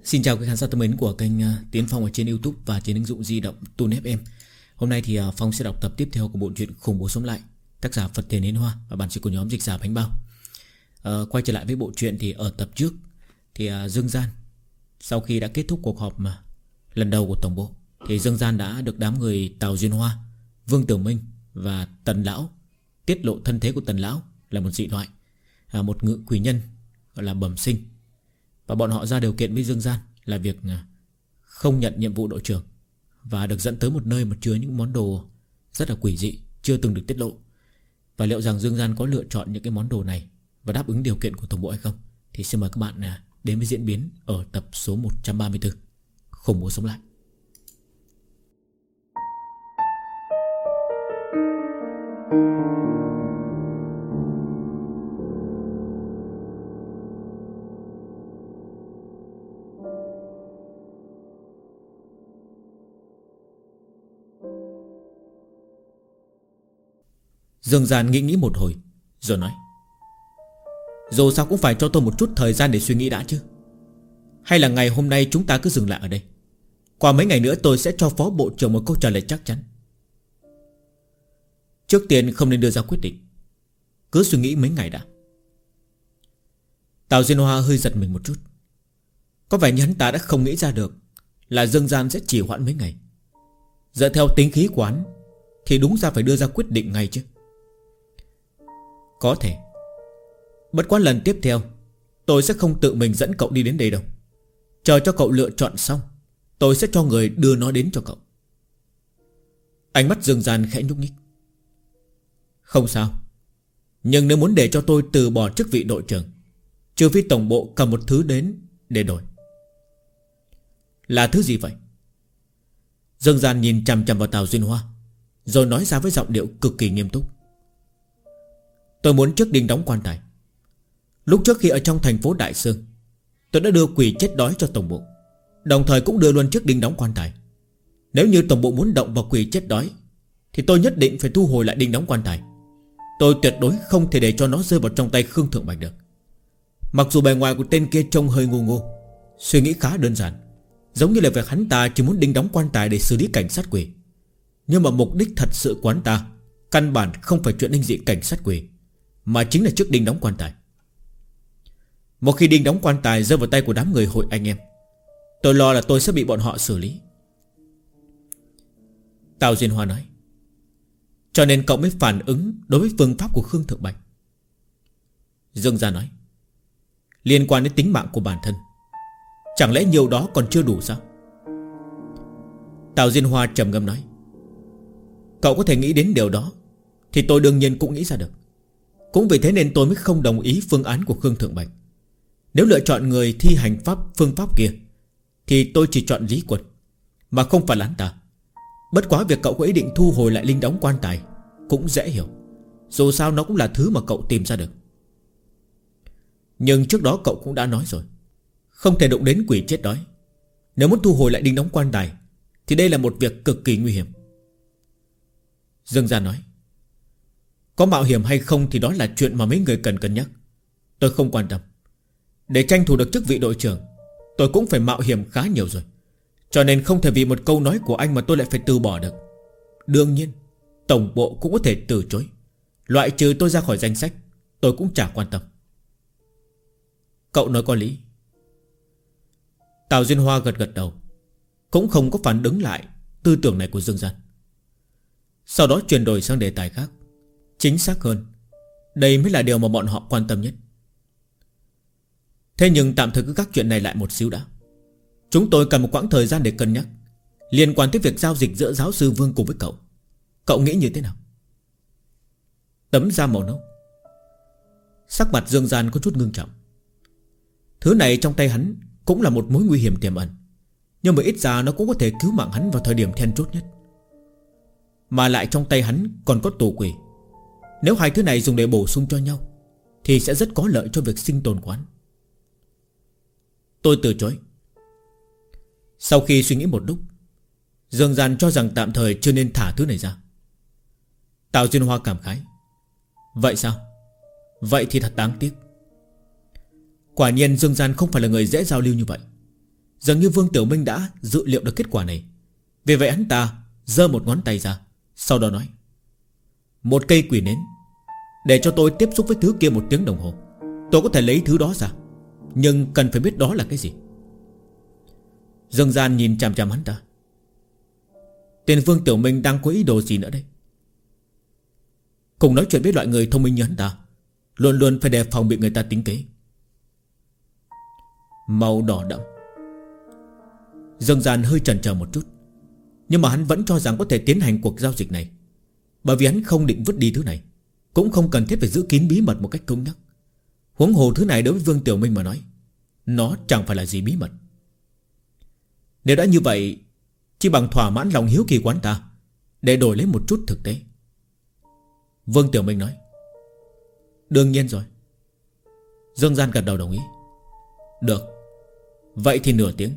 Xin chào các khán giả thân mến của kênh Tiến Phong ở trên YouTube và trên ứng dụng di động Tune FM. Hôm nay thì Phong sẽ đọc tập tiếp theo của bộ truyện Khủng Bố Sống Lại, tác giả Phật Thiền Yến Hoa và bản dịch của nhóm Dịch Giả Bánh Bao. Quay trở lại với bộ truyện thì ở tập trước thì Dương Gian sau khi đã kết thúc cuộc họp lần đầu của tổng bộ thì Dương Gian đã được đám người Tào Duyên Hoa, Vương Tử Minh và Tần Lão tiết lộ thân thế của Tần Lão là một dị loại, một ngự quỷ nhân gọi là bẩm sinh. Và bọn họ ra điều kiện với Dương Gian là việc không nhận nhiệm vụ đội trưởng và được dẫn tới một nơi mà chứa những món đồ rất là quỷ dị chưa từng được tiết lộ. Và liệu rằng Dương Gian có lựa chọn những cái món đồ này và đáp ứng điều kiện của tổng bộ hay không, thì xin mời các bạn đến với diễn biến ở tập số 134 Khủng Bố Sống Lại. Dương Gian nghĩ một hồi rồi nói: dù sao cũng phải cho tôi một chút thời gian để suy nghĩ đã chứ. Hay là ngày hôm nay chúng ta cứ dừng lại ở đây, qua mấy ngày nữa tôi sẽ cho phó bộ trưởng một câu trả lời chắc chắn. Trước tiên không nên đưa ra quyết định, cứ suy nghĩ mấy ngày đã. Tào Diên Hoa hơi giật mình một chút. Có vẻ như hắn ta đã không nghĩ ra được là Dương Gian sẽ trì hoãn mấy ngày. Dựa theo tính khí của hắn thì đúng ra phải đưa ra quyết định ngay chứ. Có thể. Bất quá lần tiếp theo tôi sẽ không tự mình dẫn cậu đi đến đây đâu. Chờ cho cậu lựa chọn xong, tôi sẽ cho người đưa nó đến cho cậu. Ánh mắt Dương Gian khẽ nhúc nhích. Không sao. Nhưng nếu muốn để cho tôi từ bỏ chức vị đội trưởng, trừ phi tổng bộ cầm một thứ đến để đổi. Là thứ gì vậy? Dương Gian nhìn chằm chằm vào Tào Duyên Hoa, rồi nói ra với giọng điệu cực kỳ nghiêm túc. Tôi muốn trước đinh đóng quan tài. Lúc trước khi ở trong thành phố Đại Sương, tôi đã đưa quỷ chết đói cho tổng bộ, đồng thời cũng đưa luôn chiếc đinh đóng quan tài. Nếu như tổng bộ muốn động vào quỷ chết đói thì tôi nhất định phải thu hồi lại đinh đóng quan tài. Tôi tuyệt đối không thể để cho nó rơi vào trong tay Khương Thượng Bạch được. Mặc dù bề ngoài của tên kia trông hơi ngu ngô, suy nghĩ khá đơn giản, giống như là việc hắn ta chỉ muốn đinh đóng quan tài để xử lý cảnh sát quỷ. Nhưng mà mục đích thật sự của hắn ta căn bản không phải chuyện linh dị cảnh sát quỷ, mà chính là chiếc đinh đóng quan tài. Một khi đinh đóng quan tài rơi vào tay của đám người hội anh em, tôi lo là tôi sẽ bị bọn họ xử lý. Tào Diên Hoa nói: cho nên cậu mới phản ứng đối với phương pháp của Khương Thượng Bạch. Dương Gia nói: liên quan đến tính mạng của bản thân, chẳng lẽ nhiều đó còn chưa đủ sao? Tào Diên Hoa trầm ngâm nói: cậu có thể nghĩ đến điều đó thì tôi đương nhiên cũng nghĩ ra được. Cũng vì thế nên tôi mới không đồng ý phương án của Khương Thượng Bạch. Nếu lựa chọn người thi hành phương pháp kia thì tôi chỉ chọn Lý Quật, mà không phải là hắn ta. Bất quá việc cậu có ý định thu hồi lại linh đóng quan tài cũng dễ hiểu, dù sao nó cũng là thứ mà cậu tìm ra được. Nhưng trước đó cậu cũng đã nói rồi, không thể đụng đến quỷ chết đói. Nếu muốn thu hồi lại đinh đóng quan tài thì đây là một việc cực kỳ nguy hiểm. Dương Gia nói: có mạo hiểm hay không thì đó là chuyện mà mấy người cần cân nhắc. Tôi không quan tâm. Để tranh thủ được chức vị đội trưởng, tôi cũng phải mạo hiểm khá nhiều rồi. Cho nên không thể vì một câu nói của anh mà tôi lại phải từ bỏ được. Đương nhiên tổng bộ cũng có thể từ chối, loại trừ tôi ra khỏi danh sách, tôi cũng chả quan tâm. Cậu nói có lý. Tào Diên Hoa gật gật đầu, cũng không có phản ứng lại tư tưởng này của Dương Gian. Sau đó chuyển đổi sang đề tài khác. Chính xác hơn, đây mới là điều mà bọn họ quan tâm nhất. Thế nhưng tạm thời cứ gác chuyện này lại một xíu đã. Chúng tôi cần một quãng thời gian để cân nhắc liên quan tới việc giao dịch giữa giáo sư Vương cùng với cậu. Cậu nghĩ như thế nào? Tấm da màu nâu. Sắc mặt Dương Gian có chút ngưng trọng. Thứ này trong tay hắn cũng là một mối nguy hiểm tiềm ẩn, nhưng mà ít ra nó cũng có thể cứu mạng hắn vào thời điểm then chốt nhất. Mà lại trong tay hắn còn có tù quỷ. Nếu hai thứ này dùng để bổ sung cho nhau thì sẽ rất có lợi cho việc sinh tồn của hắn. Tôi từ chối. Sau khi suy nghĩ một lúc, Dương Gian cho rằng tạm thời chưa nên thả thứ này ra. Tào Duyên Hoa cảm khái: vậy sao? Vậy thì thật đáng tiếc. Quả nhiên Dương Gian không phải là người dễ giao lưu như vậy. Dường như Vương Tiểu Minh đã dự liệu được kết quả này. Vì vậy hắn ta giơ một ngón tay ra, sau đó nói: một cây quỷ nến, để cho tôi tiếp xúc với thứ kia 1 tiếng đồng hồ. Tôi có thể lấy thứ đó ra, nhưng cần phải biết đó là cái gì. Dương Gian nhìn chằm chằm hắn ta. Tên Vương Tiểu Minh đang có ý đồ gì nữa đây? Cùng nói chuyện với loại người thông minh như hắn ta, luôn luôn phải đề phòng bị người ta tính kế. Màu đỏ đậm. Dương Gian hơi chần chờ một chút, nhưng mà hắn vẫn cho rằng có thể tiến hành cuộc giao dịch này, bởi vì hắn không định vứt đi thứ này, cũng không cần thiết phải giữ kín bí mật một cách cứng nhắc. Huống hồ thứ này đối với Vương Tiểu Minh mà nói, nó chẳng phải là gì bí mật. Nếu đã như vậy, chỉ bằng thỏa mãn lòng hiếu kỳ quán ta, để đổi lấy một chút thực tế. Vương Tiểu Minh nói: đương nhiên rồi. Dương Gian gật đầu đồng ý. Được, vậy thì nửa tiếng.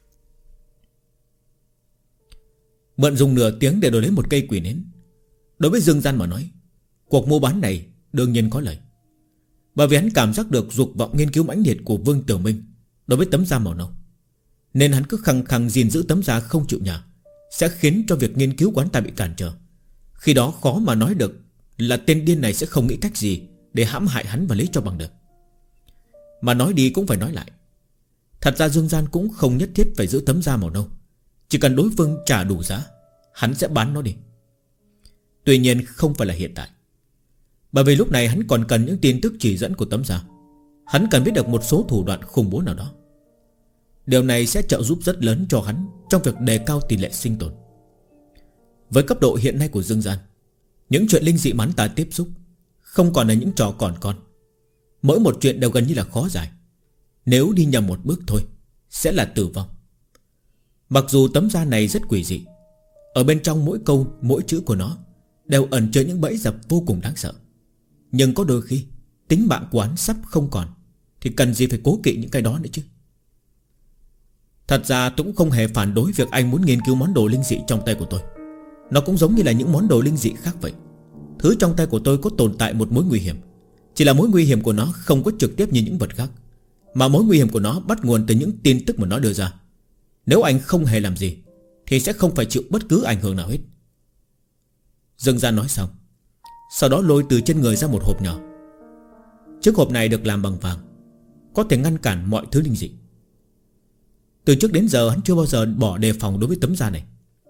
Mượn dùng nửa tiếng để đổi lấy một cây quỷ nến, đối với Dương Gian mà nói, cuộc mua bán này đương nhiên có lợi. Bởi vì hắn cảm giác được dục vọng nghiên cứu mãnh liệt của Vương Tiểu Minh đối với tấm da màu nâu, nên hắn cứ khăng khăng gìn giữ tấm da không chịu nhả, sẽ khiến cho việc nghiên cứu quán ta bị cản trở. Khi đó khó mà nói được là tên điên này sẽ không nghĩ cách gì để hãm hại hắn và lấy cho bằng được. Mà nói đi cũng phải nói lại, thật ra Dương Gian cũng không nhất thiết phải giữ tấm da màu nâu. Chỉ cần đối phương trả đủ giá, hắn sẽ bán nó đi. Tuy nhiên không phải là hiện tại, bởi vì lúc này hắn còn cần những tin tức chỉ dẫn của tấm da. Hắn cần biết được một số thủ đoạn khủng bố nào đó. Điều này sẽ trợ giúp rất lớn cho hắn trong việc đề cao tỷ lệ sinh tồn. Với cấp độ hiện nay của Dương Gian, những chuyện linh dị mà hắn ta tiếp xúc không còn là những trò còn con. Mỗi một chuyện đều gần như là khó giải. Nếu đi nhầm một bước thôi sẽ là tử vong. Mặc dù tấm da này rất quỷ dị, ở bên trong mỗi câu mỗi chữ của nó đều ẩn chứa những bẫy dập vô cùng đáng sợ, nhưng có đôi khi tính mạng của hắn sắp không còn, thì cần gì phải cố kỵ những cái đó nữa chứ. Thật ra tôi cũng không hề phản đối việc anh muốn nghiên cứu món đồ linh dị trong tay của tôi. Nó cũng giống như là những món đồ linh dị khác vậy. Thứ trong tay của tôi có tồn tại một mối nguy hiểm, chỉ là mối nguy hiểm của nó không có trực tiếp như những vật khác, mà mối nguy hiểm của nó bắt nguồn từ những tin tức mà nó đưa ra. Nếu anh không hề làm gì thì sẽ không phải chịu bất cứ ảnh hưởng nào hết. Dương Gian nói xong, sau đó lôi từ trên người ra một hộp nhỏ. Chiếc hộp này được làm bằng vàng, có thể ngăn cản mọi thứ linh dị. Từ trước đến giờ hắn chưa bao giờ bỏ đề phòng đối với tấm da này.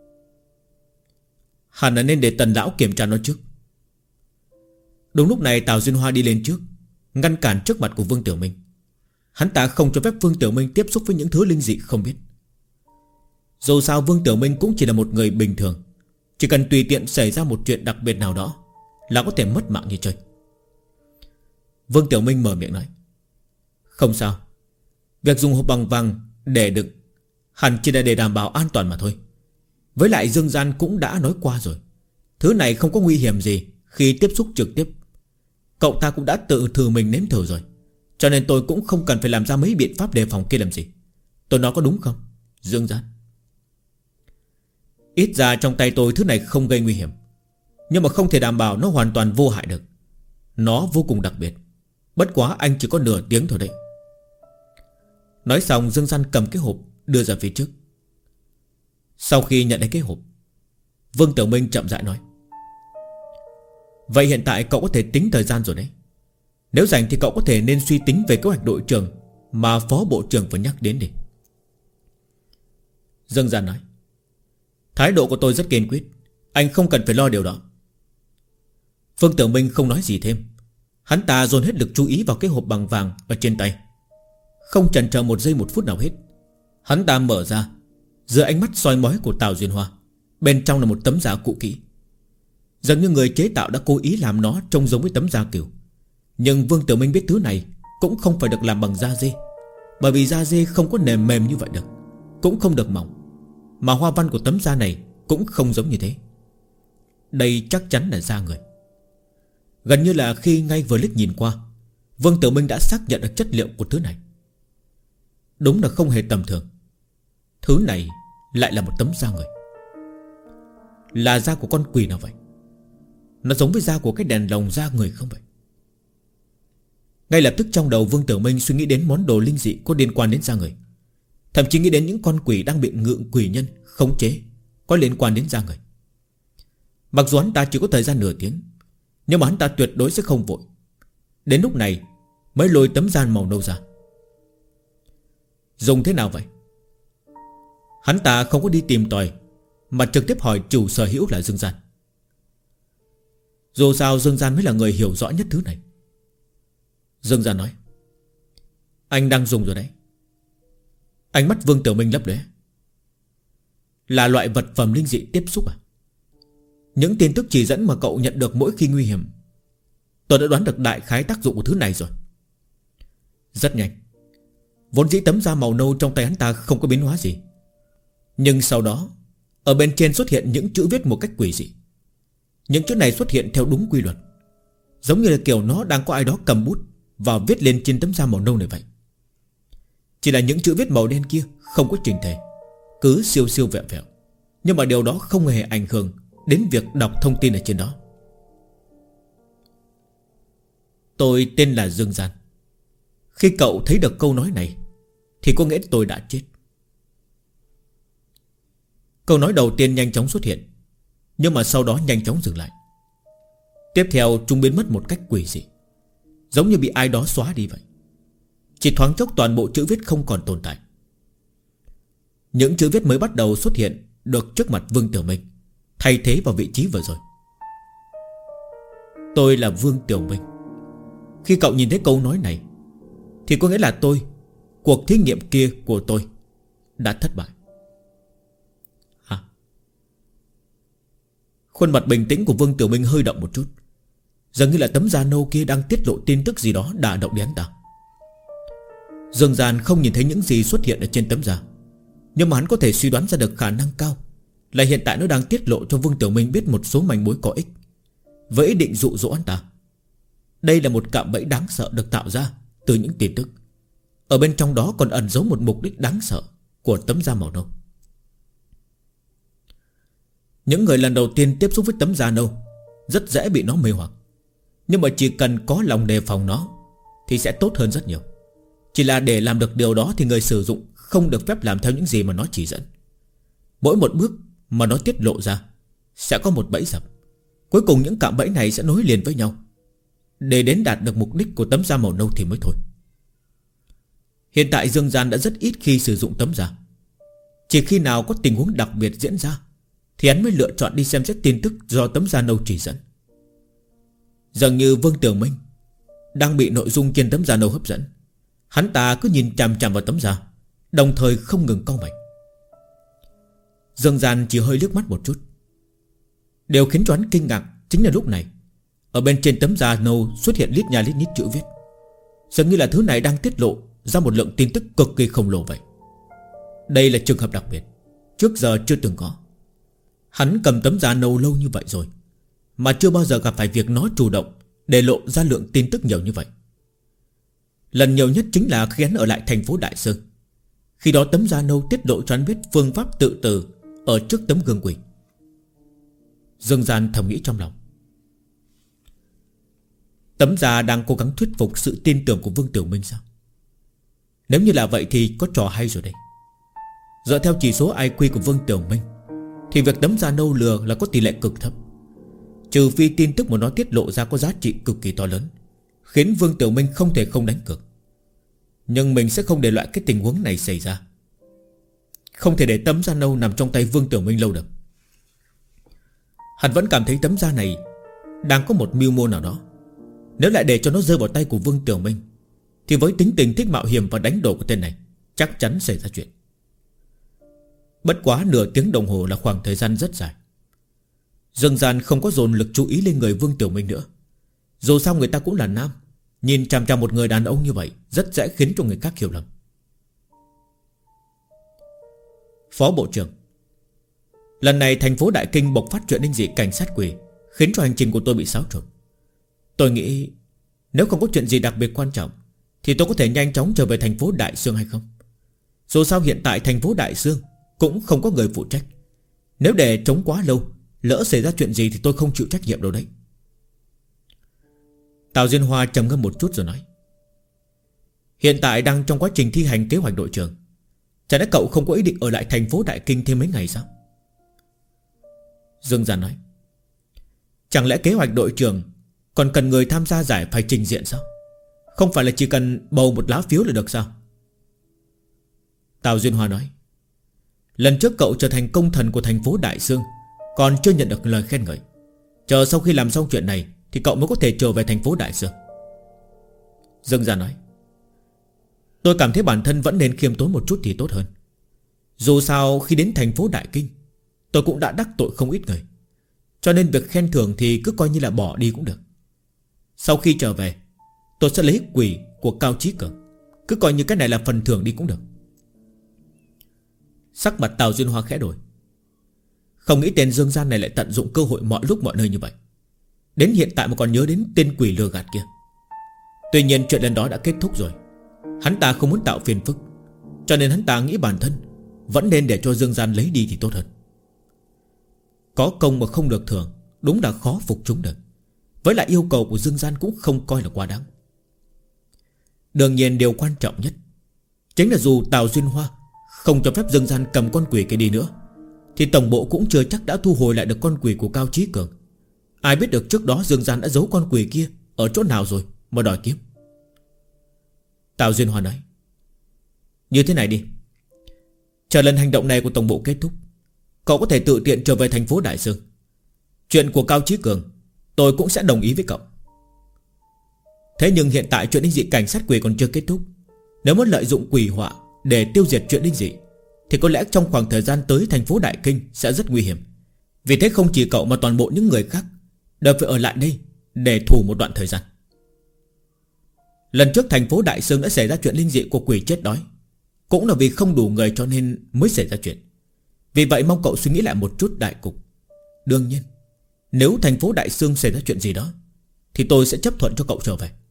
Hẳn là nên để Tần lão kiểm tra nó trước. Đúng lúc này Tào Duyên Hoa đi lên trước, ngăn cản trước mặt của Vương Tiểu Minh. Hắn ta không cho phép Vương Tiểu Minh tiếp xúc với những thứ linh dị không biết. Dù sao Vương Tiểu Minh cũng chỉ là một người bình thường, chỉ cần tùy tiện xảy ra một chuyện đặc biệt nào đó là có thể mất mạng như chơi. Vương Tiểu Minh mở miệng nói: không sao, việc dùng hộp bằng vàng để đựng hẳn chỉ là để đảm bảo an toàn mà thôi. Với lại Dương Gian cũng đã nói qua rồi, thứ này không có nguy hiểm gì khi tiếp xúc trực tiếp. Cậu ta cũng đã tự thử mình nếm thử rồi, cho nên tôi cũng không cần phải làm ra mấy biện pháp đề phòng kia làm gì. Tôi nói có đúng không Dương Gian? Ít ra trong tay tôi thứ này không gây nguy hiểm, nhưng mà không thể đảm bảo nó hoàn toàn vô hại được. Nó vô cùng đặc biệt. Bất quá anh chỉ có nửa tiếng thôi đấy. Nói xong Dương Gian cầm cái hộp đưa ra phía trước. Sau khi nhận lấy cái hộp, Vương Tiểu Minh chậm rãi nói: vậy hiện tại cậu có thể tính thời gian rồi đấy. Nếu rảnh thì cậu có thể nên suy tính về kế hoạch đội trưởng mà phó bộ trưởng vừa nhắc đến đi. Dương Gian nói: thái độ của tôi rất kiên quyết, anh không cần phải lo điều đó. Vương Tiểu Minh không nói gì thêm. Hắn ta dồn hết lực chú ý vào cái hộp bằng vàng ở trên tay, không chần chờ một giây một phút nào hết. Hắn ta mở ra, dưới ánh mắt soi mói của Tào Duyên Hoa, bên trong là một tấm da cũ kỹ. Dường như người chế tạo đã cố ý làm nó trông giống với tấm da cừu. Nhưng Vương Tiểu Minh biết thứ này cũng không phải được làm bằng da dê, bởi vì da dê không có nền mềm như vậy được, cũng không được mỏng. Mà hoa văn của tấm da này cũng không giống như thế. Đây chắc chắn là da người. Gần như là khi ngay vừa liếc nhìn qua, Vương Tiểu Minh đã xác nhận được chất liệu của thứ này. Đúng là không hề tầm thường. Thứ này lại là một tấm da người. Là da của con quỷ nào vậy? Nó giống với da của cái đèn lồng da người không vậy? Ngay lập tức trong đầu Vương Tiểu Minh suy nghĩ đến món đồ linh dị có liên quan đến da người. Thậm chí nghĩ đến những con quỷ đang bị ngự quỷ nhân khống chế, có liên quan đến da người. Mặc dù hắn ta chỉ có thời gian nửa tiếng, nhưng mà hắn ta tuyệt đối sẽ không vội. Đến lúc này mới lôi tấm gian màu nâu ra. Dùng thế nào vậy? Hắn ta không có đi tìm tòi, mà trực tiếp hỏi chủ sở hữu là Dương Gian. Dù sao Dương Gian mới là người hiểu rõ nhất thứ này. Dương Gian nói: anh đang dùng rồi đấy. Ánh mắt Vương Tiểu Minh lấp lóe. Là loại vật phẩm linh dị tiếp xúc à? Những tin tức chỉ dẫn mà cậu nhận được mỗi khi nguy hiểm, tôi đã đoán được đại khái tác dụng của thứ này rồi. Rất nhanh, vốn dĩ tấm da màu nâu trong tay hắn ta không có biến hóa gì, nhưng sau đó ở bên trên xuất hiện những chữ viết một cách quỷ dị. Những chữ này xuất hiện theo đúng quy luật, giống như là kiểu nó đang có ai đó cầm bút và viết lên trên tấm da màu nâu này vậy. Chỉ là những chữ viết màu đen kia không có chỉnh thể, cứ siêu siêu vẹo vẹo, nhưng mà điều đó không hề ảnh hưởng đến việc đọc thông tin ở trên đó. Tôi tên là Dương Gian. Khi cậu thấy được câu nói này thì có nghĩa tôi đã chết. Câu nói đầu tiên nhanh chóng xuất hiện, nhưng mà sau đó nhanh chóng dừng lại. Tiếp theo chúng biến mất một cách quỷ dị, giống như bị ai đó xóa đi vậy. Chỉ thoáng chốc toàn bộ chữ viết không còn tồn tại. Những chữ viết mới bắt đầu xuất hiện được trước mặt Vương Tiểu Minh, thay thế vào vị trí vừa rồi. Tôi là Vương Tiểu Minh. Khi cậu nhìn thấy câu nói này thì có nghĩa là cuộc thí nghiệm kia của tôi đã thất bại. Hả? Khuôn mặt bình tĩnh của Vương Tiểu Minh hơi động một chút, dường như là tấm da nâu kia đang tiết lộ tin tức gì đó đả động đến hắn ta. Dương Gian không nhìn thấy những gì xuất hiện ở trên tấm da, nhưng mà hắn có thể suy đoán ra được khả năng cao là hiện tại nó đang tiết lộ cho Vương Tiểu Minh biết một số manh mối có ích, với ý định dụ dỗ hắn ta. Đây là một cạm bẫy đáng sợ được tạo ra từ những tin tức. Ở bên trong đó còn ẩn giấu một mục đích đáng sợ của tấm da màu nâu. Những người lần đầu tiên tiếp xúc với tấm da nâu rất dễ bị nó mê hoặc, nhưng mà chỉ cần có lòng đề phòng nó thì sẽ tốt hơn rất nhiều. Chỉ là để làm được điều đó thì người sử dụng không được phép làm theo những gì mà nó chỉ dẫn. Mỗi một bước mà nó tiết lộ ra sẽ có một bẫy dập. Cuối cùng những cạm bẫy này sẽ nối liền với nhau để đến đạt được mục đích của tấm da màu nâu thì mới thôi. Hiện tại Dương Gian đã rất ít khi sử dụng tấm da. Chỉ khi nào có tình huống đặc biệt diễn ra thì hắn mới lựa chọn đi xem xét tin tức do tấm da nâu chỉ dẫn. Dường như Vương Tiểu Minh đang bị nội dung trên tấm da nâu hấp dẫn. Hắn ta cứ nhìn chằm chằm vào tấm da, đồng thời không ngừng cau mày. Dương Gian chỉ hơi liếc mắt một chút. Điều khiến cho hắn kinh ngạc chính là lúc này, ở bên trên tấm da nâu xuất hiện lít nha lít nhít chữ viết, dường như là thứ này đang tiết lộ ra một lượng tin tức cực kỳ khổng lồ vậy. Đây là trường hợp đặc biệt, trước giờ chưa từng có. Hắn cầm tấm da nâu lâu như vậy rồi mà chưa bao giờ gặp phải việc nó chủ động để lộ ra lượng tin tức nhiều như vậy. Lần nhiều nhất chính là khi hắn ở lại thành phố Đại Sơn. Khi đó tấm da nâu tiết lộ cho hắn biết phương pháp tự tử ở trước tấm gương quỷ. Dương Gian thầm nghĩ trong lòng, tấm da đang cố gắng thuyết phục sự tin tưởng của Vương Tiểu Minh sao? Nếu như là vậy thì có trò hay rồi đây. Dựa theo chỉ số IQ của Vương Tiểu Minh thì việc tấm da nâu lừa là có tỷ lệ cực thấp. Trừ phi tin tức mà nó tiết lộ ra có giá trị cực kỳ to lớn, khiến Vương Tiểu Minh không thể không đánh cược. Nhưng mình sẽ không để loại cái tình huống này xảy ra. Không thể để tấm da nâu nằm trong tay Vương Tiểu Minh lâu được. Hắn vẫn cảm thấy tấm da này đang có một mưu mô nào đó. Nếu lại để cho nó rơi vào tay của Vương Tiểu Minh thì với tính tình thích mạo hiểm và đánh đổi của tên này, chắc chắn xảy ra chuyện. Bất quá nửa tiếng đồng hồ là khoảng thời gian rất dài. Dương Gian không có dồn lực chú ý lên người Vương Tiểu Minh nữa. Dù sao người ta cũng là nam, nhìn chằm chằm một người đàn ông như vậy rất dễ khiến cho người khác hiểu lầm. Phó Bộ trưởng, lần này thành phố Đại Kinh bộc phát chuyện linh dị cảnh sát quỷ, khiến cho hành trình của tôi bị xáo trộn. Tôi nghĩ nếu không có chuyện gì đặc biệt quan trọng thì tôi có thể nhanh chóng trở về thành phố Đại Sương hay không? Dù sao hiện tại thành phố Đại Sương cũng không có người phụ trách. Nếu để chống quá lâu, lỡ xảy ra chuyện gì thì tôi không chịu trách nhiệm đâu đấy. Tào Diên Hoa trầm ngâm một chút rồi nói, hiện tại đang trong quá trình thi hành kế hoạch đội trưởng. Chả lẽ cậu không có ý định ở lại thành phố Đại Kinh thêm mấy ngày sao? Dương Gian nói: Chẳng lẽ kế hoạch đội trưởng còn cần người tham gia giải phải trình diện sao? Không phải là chỉ cần bầu một lá phiếu là được sao? Tào Duyên Hoa nói: Lần trước cậu trở thành công thần của thành phố Đại Sương, còn chưa nhận được lời khen ngợi. Chờ sau khi làm xong chuyện này thì cậu mới có thể trở về thành phố Đại Sương. Dương Gia nói: Tôi cảm thấy bản thân vẫn nên khiêm tốn một chút thì tốt hơn. Dù sao khi đến thành phố Đại Kinh, tôi cũng đã đắc tội không ít người, cho nên việc khen thưởng thì cứ coi như là bỏ đi cũng được. Sau khi trở về, tôi sẽ lấy quỷ của Cao Chí Cường, cứ coi như cái này là phần thưởng đi cũng được. Sắc mặt Tào Duyên Hoa khẽ đổi. Không nghĩ tên Dương Gian này lại tận dụng cơ hội mọi lúc mọi nơi như vậy, đến hiện tại mà còn nhớ đến tên quỷ lừa gạt kia. Tuy nhiên chuyện lần đó đã kết thúc rồi. Hắn ta không muốn tạo phiền phức, cho nên hắn ta nghĩ bản thân vẫn nên để cho Dương Gian lấy đi thì tốt hơn. Có công mà không được thưởng, đúng là khó phục chúng được. Với lại yêu cầu của Dương Gian cũng không coi là quá đáng. Đương nhiên điều quan trọng nhất chính là dù Tào Duyên Hoa không cho phép Dương Gian cầm con quỷ kia đi nữa, thì tổng bộ cũng chưa chắc đã thu hồi lại được con quỷ của Cao Chí Cường. Ai biết được trước đó Dương Gian đã giấu con quỷ kia ở chỗ nào rồi mà đòi kiếm. Tào Duyên Hoa nói: Như thế này đi, chờ lần hành động này của tổng bộ kết thúc, cậu có thể tự tiện trở về thành phố Đại Sương. Chuyện của Cao Chí Cường tôi cũng sẽ đồng ý với cậu. Thế nhưng hiện tại chuyện linh dị cảnh sát quỷ còn chưa kết thúc. Nếu muốn lợi dụng quỷ họa để tiêu diệt chuyện linh dị thì có lẽ trong khoảng thời gian tới thành phố Đại Kinh sẽ rất nguy hiểm. Vì thế không chỉ cậu mà toàn bộ những người khác đều phải ở lại đây để thủ một đoạn thời gian. Lần trước thành phố Đại Sương đã xảy ra chuyện linh dị của quỷ chết đói, cũng là vì không đủ người cho nên mới xảy ra chuyện. Vì vậy mong cậu suy nghĩ lại một chút đại cục. Đương nhiên, nếu thành phố Đại Sương xảy ra chuyện gì đó thì tôi sẽ chấp thuận cho cậu trở về.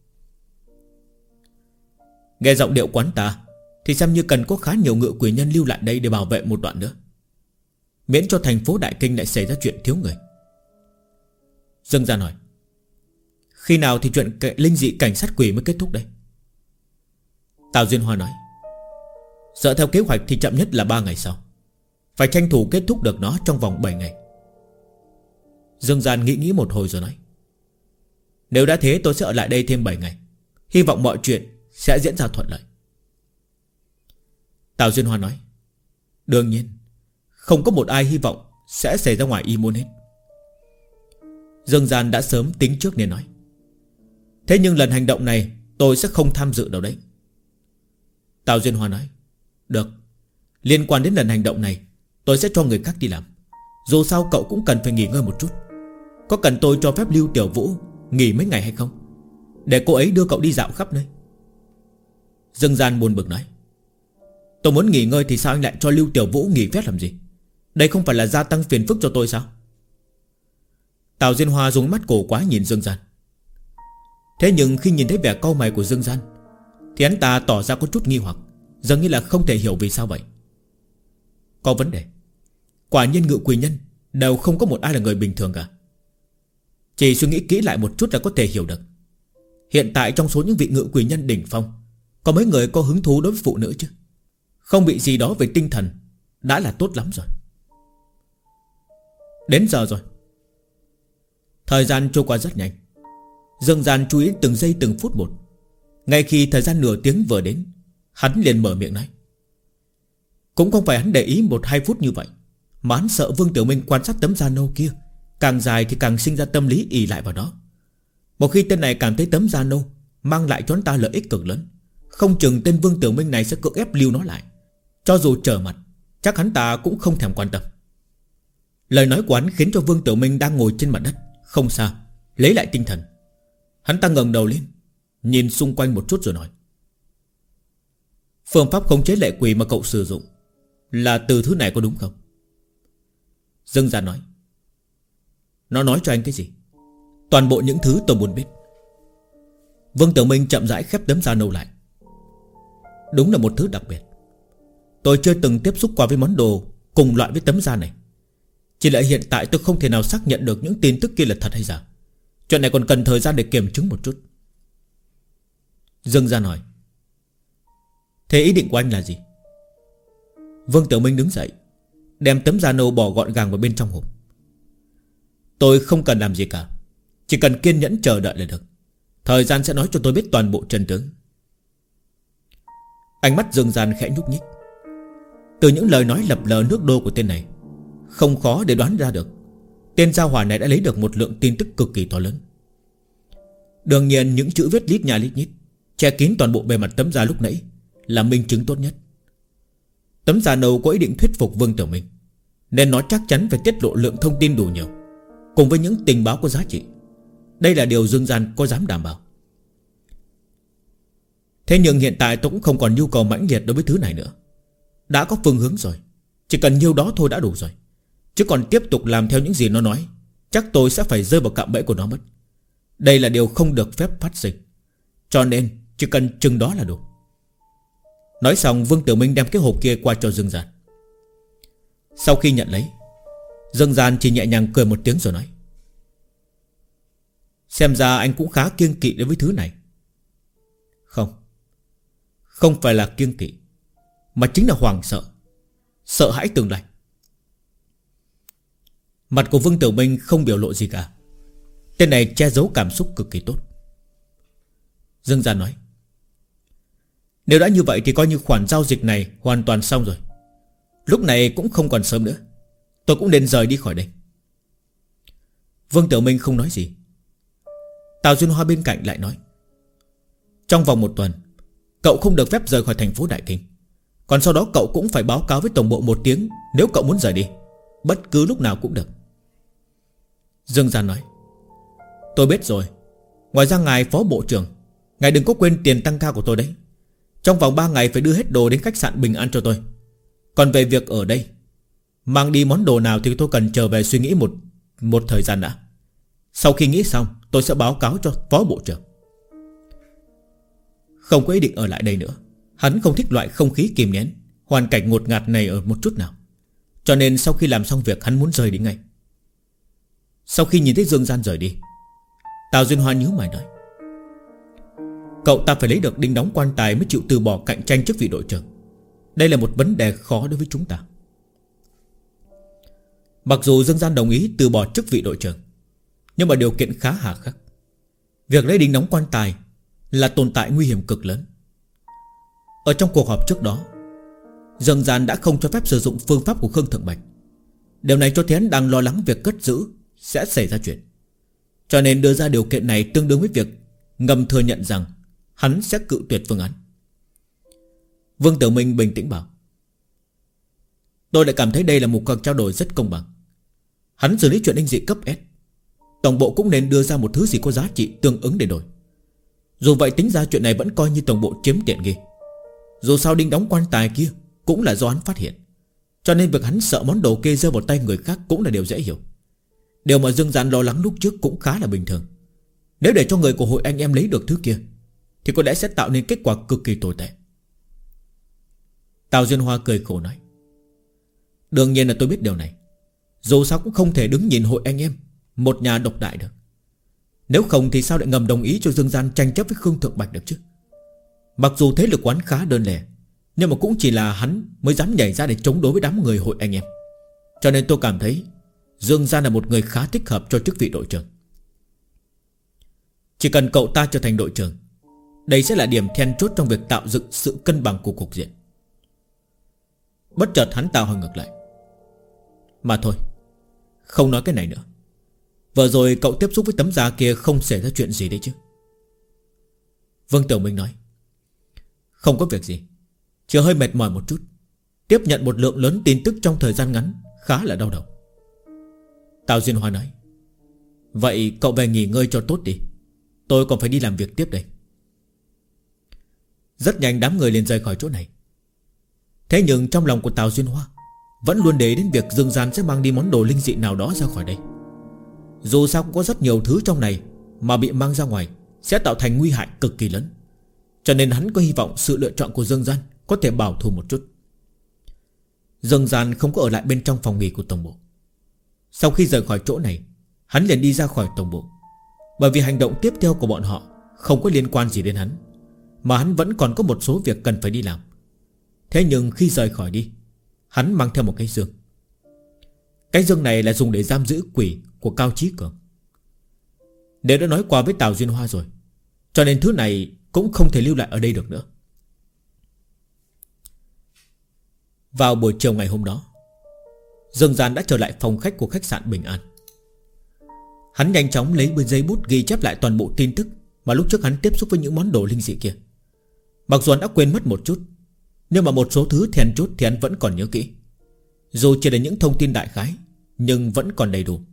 Nghe giọng điệu quán ta thì xem như cần có khá nhiều ngự quỷ nhân lưu lại đây để bảo vệ một đoạn nữa, miễn cho thành phố Đại Kinh lại xảy ra chuyện thiếu người. Dương Gia hỏi: Khi nào thì chuyện linh dị cảnh sát quỷ mới kết thúc đây? Tào Duyên Hoa nói: Dựa theo kế hoạch thì chậm nhất là 3 ngày sau, phải tranh thủ kết thúc được nó trong vòng 7 ngày. Dương Gian nghĩ một hồi rồi nói: Nếu đã thế tôi sẽ ở lại đây thêm 7 ngày, hy vọng mọi chuyện sẽ diễn ra thuận lợi. Tào Duyên Hoa nói: Đương nhiên, không có một ai hy vọng sẽ xảy ra ngoài ý muốn hết. Dương Gian đã sớm tính trước nên nói: Thế nhưng lần hành động này tôi sẽ không tham dự đâu đấy. Tào Duyên Hoa nói: Được, liên quan đến lần hành động này tôi sẽ cho người khác đi làm. Dù sao cậu cũng cần phải nghỉ ngơi một chút. Có cần tôi cho phép Lưu Tiểu Vũ nghỉ mấy ngày hay không, để cô ấy đưa cậu đi dạo khắp nơi? Dương Gian buồn bực nói: Tôi muốn nghỉ ngơi thì sao anh lại cho Lưu Tiểu Vũ nghỉ phép làm gì? Đây không phải là gia tăng phiền phức cho tôi sao? Tào Duyên Hoa dùng mắt cổ quá nhìn Dương Gian. Thế nhưng khi nhìn thấy vẻ cau mày của Dương Gian thì hắn ta tỏ ra có chút nghi hoặc, dường như là không thể hiểu vì sao vậy. Có vấn đề. Quả nhiên ngự quỷ nhân đều không có một ai là người bình thường cả. Chỉ suy nghĩ kỹ lại một chút là có thể hiểu được. Hiện tại trong số những vị ngự quỷ nhân đỉnh phong, có mấy người có hứng thú đối với phụ nữ chứ? Không bị gì đó về tinh thần đã là tốt lắm rồi. Đến giờ rồi. Thời gian trôi qua rất nhanh. Dương Gian chú ý từng giây từng phút một. Ngay khi thời gian nửa tiếng vừa đến, hắn liền mở miệng nói: Cũng không phải hắn để ý 1-2 phút như vậy, mà hắn sợ Vương Tiểu Minh quan sát tấm da nâu kia càng dài thì càng sinh ra tâm lý ỷ lại vào đó. Một khi tên này cảm thấy tấm da nâu mang lại cho hắn ta lợi ích cực lớn, không chừng tên Vương Tiểu Minh này sẽ cưỡng ép lưu nó lại. Cho dù trở mặt, chắc hắn ta cũng không thèm quan tâm. Lời nói của hắn khiến cho Vương Tiểu Minh đang ngồi trên mặt đất không xa lấy lại tinh thần. Hắn ta ngẩng đầu lên, nhìn xung quanh một chút rồi nói: Phương pháp khống chế lệ quỷ mà cậu sử dụng là từ thứ này có đúng không? Dương Gia nói: Nó nói cho anh cái gì? Toàn bộ những thứ tôi muốn biết. Vương Tiểu Minh chậm rãi khép tấm da nâu lại. Đúng là một thứ đặc biệt. Tôi chưa từng tiếp xúc qua với món đồ cùng loại với tấm da này. Chỉ là hiện tại tôi không thể nào xác nhận được những tin tức kia là thật hay giả. Chuyện này còn cần thời gian để kiểm chứng một chút. Dương Gia hỏi: Thế ý định của anh là gì? Vương Tiểu Minh đứng dậy, đem tấm da nâu bỏ gọn gàng vào bên trong hộp. Tôi không cần làm gì cả, chỉ cần kiên nhẫn chờ đợi là được. Thời gian sẽ nói cho tôi biết toàn bộ chân tướng. Ánh mắt Dương Gian khẽ nhúc nhích. Từ những lời nói lập lờ nước đôi của tên này, không khó để đoán ra được tên gia hỏa này đã lấy được một lượng tin tức cực kỳ to lớn. Đương nhiên những chữ viết lít nha lít nhít che kín toàn bộ bề mặt tấm da lúc nãy là minh chứng tốt nhất. Tấm da nâu có ý định thuyết phục Vương Tiểu Minh, nên nó chắc chắn phải tiết lộ lượng thông tin đủ nhiều, cùng với những tình báo có giá trị. Đây là điều Dương Gian có dám đảm bảo. Thế nhưng hiện tại tôi cũng không còn nhu cầu mãnh liệt đối với thứ này nữa. Đã có phương hướng rồi, chỉ cần nhiêu đó thôi đã đủ rồi. Chứ còn tiếp tục làm theo những gì nó nói, chắc tôi sẽ phải rơi vào cạm bẫy của nó mất. Đây là điều không được phép phát sinh. Cho nên chỉ cần chừng đó là đủ. Nói xong, Vương Tiểu Minh đem cái hộp kia qua cho Dương Gian. Sau khi nhận lấy, Dương Gian chỉ nhẹ nhàng cười một tiếng rồi nói: Xem ra anh cũng khá kiêng kỵ đối với thứ này. Không phải là kiêng kỵ, mà chính là hoảng sợ, sợ hãi tương lai. Mặt của Vương Tiểu Minh không biểu lộ gì cả. Tên này che giấu cảm xúc cực kỳ tốt. Dương Gian nói: Nếu đã như vậy thì coi như khoản giao dịch này hoàn toàn xong rồi. Lúc này cũng không còn sớm nữa, tôi cũng nên rời đi khỏi đây. Vương Tiểu Minh không nói gì. Tào Duyên Hoa bên cạnh lại nói: Trong vòng 1 tuần cậu không được phép rời khỏi thành phố Đại Kinh. Còn sau đó cậu cũng phải báo cáo với tổng bộ 1 tiếng nếu cậu muốn rời đi. Bất cứ lúc nào cũng được. Dương Gian nói: Tôi biết rồi. Ngoài ra ngài phó bộ trưởng, ngài đừng có quên tiền tăng ca của tôi đấy. Trong vòng 3 ngày phải đưa hết đồ đến khách sạn Bình An cho tôi. Còn về việc ở đây, mang đi món đồ nào thì tôi cần trở về suy nghĩ một thời gian đã. Sau khi nghĩ xong, tôi sẽ báo cáo cho phó bộ trưởng. Không có ý định ở lại đây nữa. Hắn không thích loại không khí kìm nén, hoàn cảnh ngột ngạt này ở một chút nào. Cho nên sau khi làm xong việc, hắn muốn rời đi ngay. Sau khi nhìn thấy Dương Gian rời đi, Tào Duyên Hoa nhíu mày nói: Cậu ta phải lấy được đinh đóng quan tài mới chịu từ bỏ cạnh tranh chức vị đội trưởng. Đây là một vấn đề khó đối với chúng ta. Mặc dù Dương Gian đồng ý từ bỏ chức vị đội trưởng, nhưng mà điều kiện khá hà khắc. Việc lấy đinh đóng quan tài là tồn tại nguy hiểm cực lớn. Ở trong cuộc họp trước đó, Dương Gian đã không cho phép sử dụng phương pháp của Khương Thượng Bạch. Điều này cho thấy hắn đang lo lắng việc cất giữ sẽ xảy ra chuyện. Cho nên đưa ra điều kiện này tương đương với việc ngầm thừa nhận rằng hắn sẽ cự tuyệt phương án. Vương Tiểu Minh bình tĩnh bảo: Tôi lại cảm thấy đây là một cuộc trao đổi rất công bằng. Hắn xử lý chuyện linh dị cấp S, tổng bộ cũng nên đưa ra một thứ gì có giá trị tương ứng để đổi. Dù vậy tính ra chuyện này vẫn coi như tổng bộ chiếm tiện nghi. Dù sao đinh đóng quan tài kia cũng là do hắn phát hiện, cho nên việc hắn sợ món đồ kia rơi vào tay người khác cũng là điều dễ hiểu. Điều mà Dương Gian lo lắng lúc trước cũng khá là bình thường. Nếu để cho người của hội anh em lấy được thứ kia thì có lẽ sẽ tạo nên kết quả cực kỳ tồi tệ. Tào Duyên Hoa cười khổ nói: Đương nhiên là tôi biết điều này. Dù sao cũng không thể đứng nhìn hội anh em một nhà độc đại được. Nếu không thì sao lại ngầm đồng ý cho Dương Gian tranh chấp với Khương Thượng Bạch được chứ? Mặc dù thế lực quán khá đơn lẻ, nhưng mà cũng chỉ là hắn mới dám nhảy ra để chống đối với đám người hội anh em. Cho nên tôi cảm thấy Dương Gian là một người khá thích hợp cho chức vị đội trưởng. Chỉ cần cậu ta trở thành đội trưởng, đây sẽ là điểm then chốt trong việc tạo dựng sự cân bằng của cục diện. Bất chợt hắn ta hỏi ngược lại: Mà thôi, không nói cái này nữa. Vừa rồi cậu tiếp xúc với tấm da kia không xảy ra chuyện gì đấy chứ? Vương Tiểu Minh nói: Không có việc gì, chỉ hơi mệt mỏi một chút. Tiếp nhận một lượng lớn tin tức trong thời gian ngắn khá là đau đầu. Tào Duyên Hoa nói: Vậy cậu về nghỉ ngơi cho tốt đi, tôi còn phải đi làm việc tiếp đây. Rất nhanh đám người liền rời khỏi chỗ này. Thế nhưng trong lòng của Tào Duyên Hoa vẫn luôn để đến việc Dương Gian sẽ mang đi món đồ linh dị nào đó ra khỏi đây. Dù sao cũng có rất nhiều thứ trong này mà bị mang ra ngoài sẽ tạo thành nguy hại cực kỳ lớn. Cho nên hắn có hy vọng sự lựa chọn của Dương Gian có thể bảo thủ một chút. Dương Gian không có ở lại bên trong phòng nghỉ của tổng bộ. Sau khi rời khỏi chỗ này, hắn liền đi ra khỏi tổng bộ. Bởi vì hành động tiếp theo của bọn họ không có liên quan gì đến hắn, mà hắn vẫn còn có một số việc cần phải đi làm. Thế nhưng khi rời khỏi đi, Hắn mang theo một cái dương. Cái dương này là dùng để giam giữ quỷ của Cao Chí Cường. Nếu đã nói qua với Tào Duyên Hoa rồi, cho nên thứ này cũng không thể lưu lại ở đây được nữa. Vào buổi chiều ngày hôm đó, Dương Gian đã trở lại phòng khách của khách sạn Bình An. Hắn nhanh chóng lấy giấy bút ghi chép lại toàn bộ tin tức mà lúc trước hắn tiếp xúc với những món đồ linh dị kia. Mặc dù hắn đã quên mất một chút, nhưng mà một số thứ then chốt thì hắn vẫn còn nhớ kỹ. Dù chỉ là những thông tin đại khái, nhưng vẫn còn đầy đủ.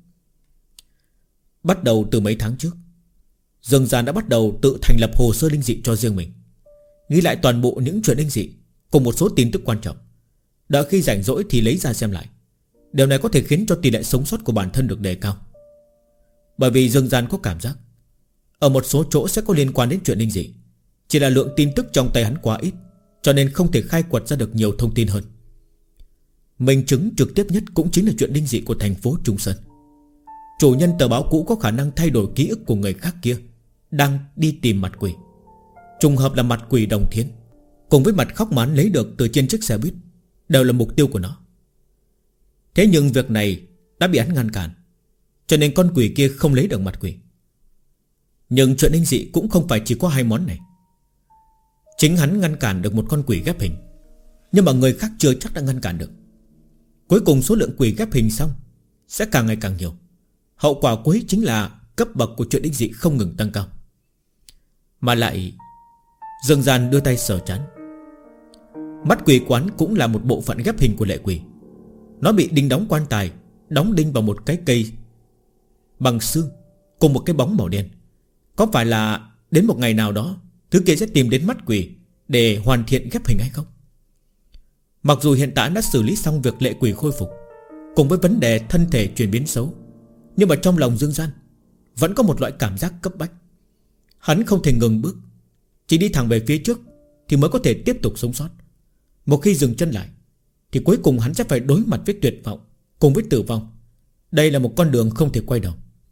Bắt đầu từ mấy tháng trước, Dương Gian đã bắt đầu tự thành lập hồ sơ linh dị cho riêng mình, ghi lại toàn bộ những chuyện linh dị cùng một số tin tức quan trọng. Đợi khi rảnh rỗi thì lấy ra xem lại. Điều này có thể khiến cho tỷ lệ sống sót của bản thân được đề cao. Bởi vì Dương Gian có cảm giác ở một số chỗ sẽ có liên quan đến chuyện linh dị, chỉ là lượng tin tức trong tay hắn quá ít, cho nên không thể khai quật ra được nhiều thông tin hơn. Minh chứng trực tiếp nhất cũng chính là chuyện linh dị của thành phố Trung Sơn. Chủ nhân tờ báo cũ có khả năng thay đổi ký ức của người khác kia đang đi tìm mặt quỷ. Trùng hợp là mặt quỷ Đồng Thiên cùng với mặt khóc mán lấy được từ trên chiếc xe buýt đều là mục tiêu của nó. Thế nhưng việc này đã bị hắn ngăn cản, cho nên con quỷ kia không lấy được mặt quỷ. Nhưng chuyện linh dị cũng không phải chỉ có hai món này. Chính hắn ngăn cản được một con quỷ ghép hình, nhưng mà người khác chưa chắc đã ngăn cản được. Cuối cùng số lượng quỷ ghép hình xong sẽ càng ngày càng nhiều. Hậu quả cuối chính là cấp bậc của chuyện linh dị không ngừng tăng cao. Mà lại Dương Gian đưa tay sờ trán. Mắt quỷ quán cũng là một bộ phận ghép hình của lệ quỷ. Nó bị đinh đóng quan tài, đóng đinh vào một cái cây bằng xương cùng một cái bóng màu đen. Có phải là đến một ngày nào đó thứ kia sẽ tìm đến mắt quỷ để hoàn thiện ghép hình hay không? Mặc dù hiện tại đã xử lý xong việc lệ quỷ khôi phục cùng với vấn đề thân thể chuyển biến xấu, nhưng mà trong lòng Dương Gian vẫn có một loại cảm giác cấp bách. Hắn không thể ngừng bước, chỉ đi thẳng về phía trước thì mới có thể tiếp tục sống sót. Một khi dừng chân lại thì cuối cùng hắn sẽ phải đối mặt với tuyệt vọng cùng với tử vong. Đây là một con đường không thể quay đầu.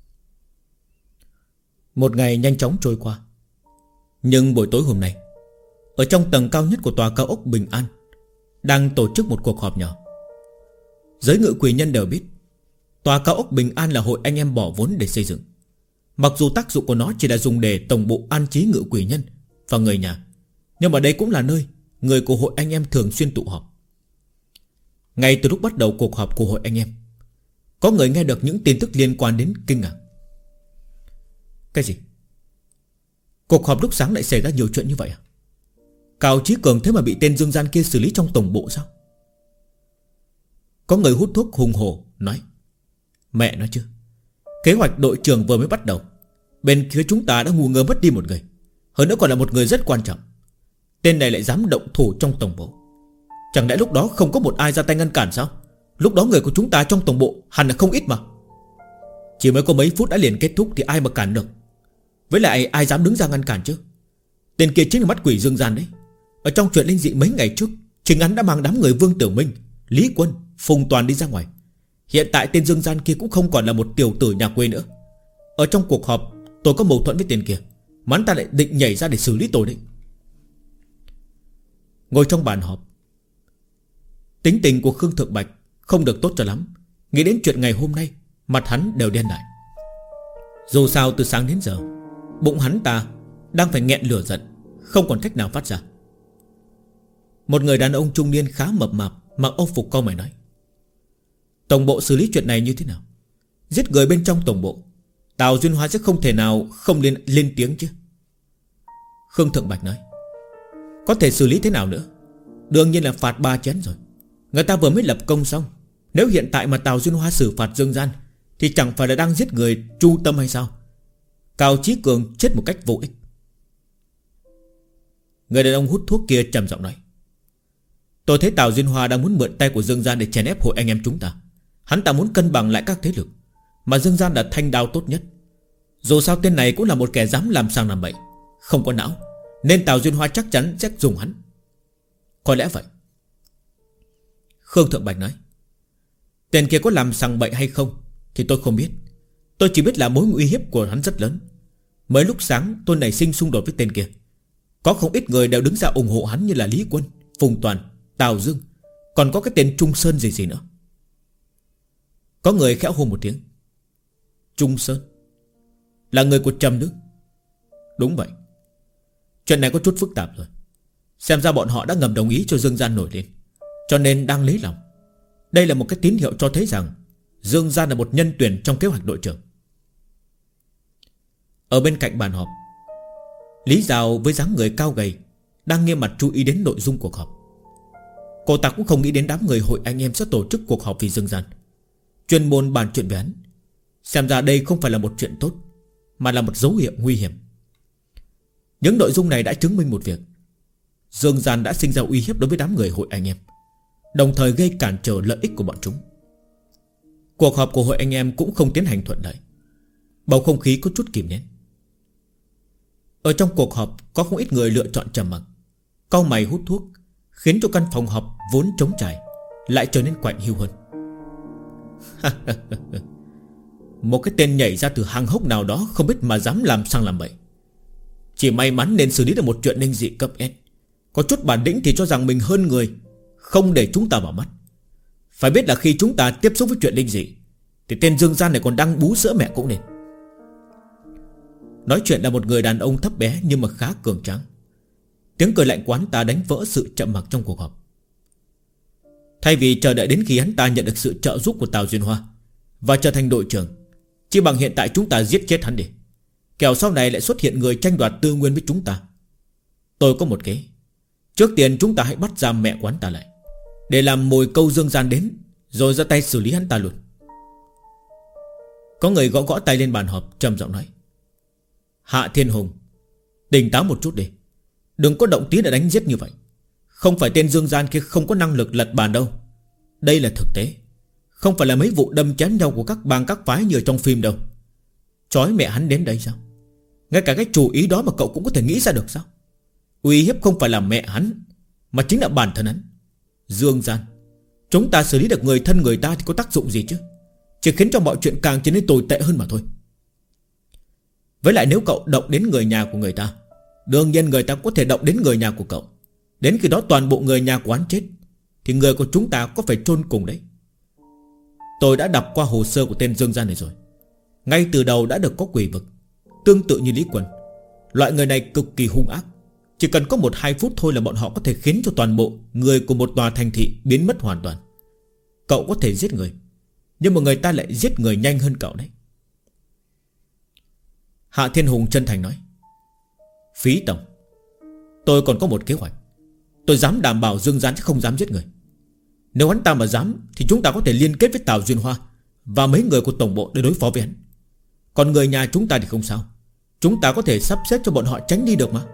Một ngày nhanh chóng trôi qua. Nhưng buổi tối hôm nay, ở trong tầng cao nhất của tòa cao ốc Bình An đang tổ chức một cuộc họp nhỏ. Giới ngự quỷ nhân đều biết tòa cao ốc Bình An là hội anh em bỏ vốn để xây dựng. Mặc dù tác dụng của nó chỉ là dùng để tổng bộ an trí ngự quỷ nhân và người nhà, nhưng mà đây cũng là nơi người của hội anh em thường xuyên tụ họp. Ngay từ lúc bắt đầu cuộc họp của hội anh em, có người nghe được những tin tức liên quan đến kinh ngạc. Cái gì? Cuộc họp lúc sáng lại xảy ra nhiều chuyện như vậy à? Cao Chí Cường thế mà bị tên Dương Gian kia xử lý trong tổng bộ sao? Có người hút thuốc hùng hổ nói: mẹ nói chứ, kế hoạch đội trưởng vừa mới bắt đầu, bên phía chúng ta đã ngu ngơ mất đi một người, hơn nữa còn là một người rất quan trọng. Tên này lại dám động thủ trong tổng bộ. Chẳng lẽ lúc đó không có một ai ra tay ngăn cản sao? Lúc đó người của chúng ta trong tổng bộ hẳn là không ít mà. Chỉ mới có mấy phút đã liền kết thúc thì ai mà cản được. Với lại ai dám đứng ra ngăn cản chứ? Tên kia chính là mắt quỷ Dương Gian đấy. Ở trong chuyện linh dị mấy ngày trước, chính hắn đã mang đám người Vương Tử Minh, Lý Quân, Phùng Toàn đi ra ngoài. Hiện tại tên Dương Gian kia cũng không còn là một tiểu tử nhà quê nữa. Ở trong cuộc họp tôi có mâu thuẫn với tên kia, mà hắn ta lại định nhảy ra để xử lý tôi đấy. Ngồi trong bàn họp, tính tình của Khương Thượng Bạch không được tốt cho lắm. Nghĩ đến chuyện ngày hôm nay, mặt hắn đều đen lại. Dù sao từ sáng đến giờ, bụng hắn ta đang phải nghẹn lửa giận, không còn cách nào phát ra. Một người đàn ông trung niên khá mập mạp mặc âu phục cau mày nói: tổng bộ xử lý chuyện này như thế nào? Giết người bên trong tổng bộ, Tào Duyên Hoa sẽ không thể nào không lên tiếng chứ. Khương Thượng Bạch nói: có thể xử lý thế nào nữa? Đương nhiên là phạt 3 chén rồi. Người ta vừa mới lập công xong. Nếu hiện tại mà Tào Duyên Hoa xử phạt Dương Gian thì chẳng phải là đang giết người chu tâm hay sao? Cao Chí Cường chết một cách vô ích. Người đàn ông hút thuốc kia trầm giọng nói: tôi thấy Tào Duyên Hoa đang muốn mượn tay của Dương Gian để chèn ép hội anh em chúng ta. Hắn ta muốn cân bằng lại các thế lực, mà Dương Gian là thanh đao tốt nhất. Dù sao tên này cũng là một kẻ dám làm sang làm bậy, không có não, nên Tào Duyên Hoa chắc chắn sẽ dùng hắn. Có lẽ vậy. Khương Thượng Bạch nói: tên kia có làm sang bậy hay không thì tôi không biết. Tôi chỉ biết là mối nguy hiếp của hắn rất lớn. Mới lúc sáng tôi nảy sinh xung đột với tên kia, có không ít người đều đứng ra ủng hộ hắn, như là Lý Quân, Phùng Toàn, Tào Dương. Còn có cái tên Trung Sơn gì gì nữa. Có người khẽ hô một tiếng. Trung Sơn là người của Trầm Đức. Đúng vậy. Chuyện này có chút phức tạp rồi. Xem ra bọn họ đã ngầm đồng ý cho Dương Gian nổi lên, cho nên đang lấy lòng. Đây là một cái tín hiệu cho thấy rằng Dương Gian là một nhân tuyển trong kế hoạch đội trưởng. Ở bên cạnh bàn họp, Lý Giào với dáng người cao gầy đang nghiêm mặt chú ý đến nội dung cuộc họp. Cô ta cũng không nghĩ đến đám người hội anh em sẽ tổ chức cuộc họp vì Dương Gian, chuyên môn bàn chuyện về hắn. Xem ra đây không phải là một chuyện tốt, mà là một dấu hiệu nguy hiểm. Những nội dung này đã chứng minh một việc: Dương Gian đã sinh ra uy hiếp đối với đám người hội anh em, đồng thời gây cản trở lợi ích của bọn chúng. Cuộc họp của hội anh em cũng không tiến hành thuận lợi. Bầu không khí có chút kìm nén. Ở trong cuộc họp có không ít người lựa chọn trầm mặc, cau mày hút thuốc, khiến cho căn phòng họp vốn trống trải lại trở nên quạnh hiu hơn. Một cái tên nhảy ra từ hang hốc nào đó không biết mà dám làm sang làm bậy. Chỉ may mắn nên xử lý được một chuyện linh dị cấp S. Có chút bản lĩnh thì cho rằng mình hơn người, không để chúng ta vào mắt. Phải biết là khi chúng ta tiếp xúc với chuyện linh dị thì tên Dương Gian này còn đang bú sữa mẹ cũng nên. Nói chuyện là một người đàn ông thấp bé nhưng mà khá cường tráng. Tiếng cười lạnh của hắn ta đánh vỡ sự chậm mặc trong cuộc họp. Thay vì chờ đợi đến khi hắn ta nhận được sự trợ giúp của Tào Duyên Hoa và trở thành đội trưởng, chỉ bằng hiện tại chúng ta giết chết hắn đi, kẻo sau này lại xuất hiện người tranh đoạt tư nguyên với chúng ta. Tôi có một kế. Trước tiên chúng ta hãy bắt giam mẹ của hắn ta lại, để làm mồi câu Dương Gian đến, rồi ra tay xử lý hắn ta luôn. Có người gõ gõ tay lên bàn họp, trầm giọng nói: Hạ Thiên Hùng, tỉnh táo một chút đi, đừng có động tí để đánh giết như vậy. Không phải tên Dương Gian kia không có năng lực lật bàn đâu. Đây là thực tế, không phải là mấy vụ đâm chém nhau của các bang các phái như ở trong phim đâu. Chói mẹ hắn đến đây sao? Ngay cả cái chủ ý đó mà cậu cũng có thể nghĩ ra được sao? Uy hiếp không phải là mẹ hắn, mà chính là bản thân hắn. Dương Gian, chúng ta xử lý được người thân người ta thì có tác dụng gì chứ? Chỉ khiến cho mọi chuyện càng trở nên tồi tệ hơn mà thôi. Với lại nếu cậu động đến người nhà của người ta, đương nhiên người ta có thể động đến người nhà của cậu. Đến khi đó toàn bộ người nhà của hắn chết thì người của chúng ta có phải chôn cùng đấy. Tôi đã đọc qua hồ sơ của tên Dương Gian này rồi. Ngay từ đầu đã được có quỷ vực, tương tự như Lý Quân. Loại người này cực kỳ hung ác. Chỉ cần có 1-2 phút thôi là bọn họ có thể khiến cho toàn bộ người của một tòa thành thị biến mất hoàn toàn. Cậu có thể giết người, nhưng mà người ta lại giết người nhanh hơn cậu đấy. Hạ Thiên Hùng chân thành nói: Phí tổng, tôi còn có một kế hoạch. Tôi dám đảm bảo Dương Gian sẽ không dám giết người. Nếu hắn ta mà dám thì chúng ta có thể liên kết với Tào Duyên Hoa và mấy người của tổng bộ để đối phó với hắn. Còn người nhà chúng ta thì không sao, chúng ta có thể sắp xếp cho bọn họ tránh đi được mà.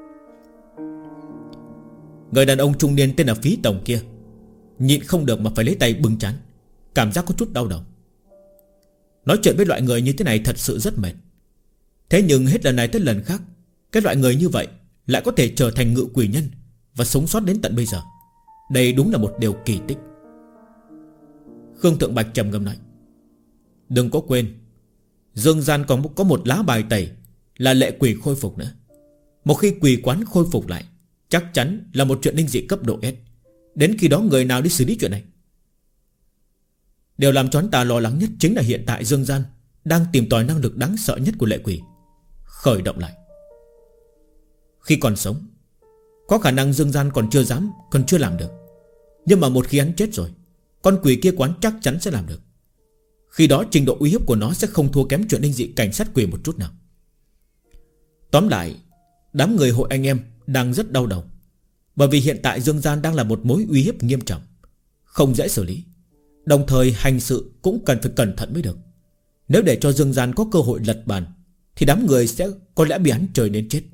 Người đàn ông trung niên tên là Phí tổng kia nhịn không được mà phải lấy tay bưng trán, cảm giác có chút đau đầu. Nói chuyện với loại người như thế này thật sự rất mệt. Thế nhưng hết lần này tới lần khác, cái loại người như vậy lại có thể trở thành ngự quỷ nhân và sống sót đến tận bây giờ. Đây đúng là một điều kỳ tích. Khương Thượng Bạch trầm ngâm nói: Đừng có quên, Dương Gian còn có một lá bài tẩy là lệ quỷ khôi phục nữa. Một khi quỷ quán khôi phục lại, chắc chắn là một chuyện linh dị cấp độ S. Đến khi đó người nào đi xử lý chuyện này? Điều làm cho hắn ta lo lắng nhất chính là hiện tại Dương Gian đang tìm tòi năng lực đáng sợ nhất của lệ quỷ, khởi động lại. Khi còn sống, có khả năng Dương Gian còn chưa làm được. Nhưng mà một khi hắn chết rồi, con quỷ kia quán chắc chắn sẽ làm được. Khi đó trình độ uy hiếp của nó sẽ không thua kém chuyện linh dị cảnh sát quỷ một chút nào. Tóm lại, đám người hội anh em đang rất đau đầu, bởi vì hiện tại Dương Gian đang là một mối uy hiếp nghiêm trọng, không dễ xử lý. Đồng thời hành sự cũng cần phải cẩn thận mới được. Nếu để cho Dương Gian có cơ hội lật bàn thì đám người sẽ có lẽ bị hắn trời đến chết.